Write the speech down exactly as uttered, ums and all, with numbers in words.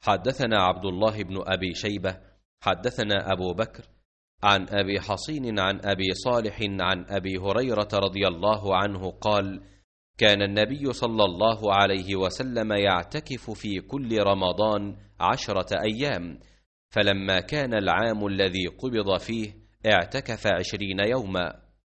حدثنا عبد الله بن أبي شيبة حدثنا أبو بكر عن أبي حصين عن أبي صالح عن أبي هريرة رضي الله عنه قال: كان النبي صلى الله عليه وسلم يعتكف في كل رمضان عشرة أيام، فلما كان العام الذي قبض فيه اعتكف عشرين يوما.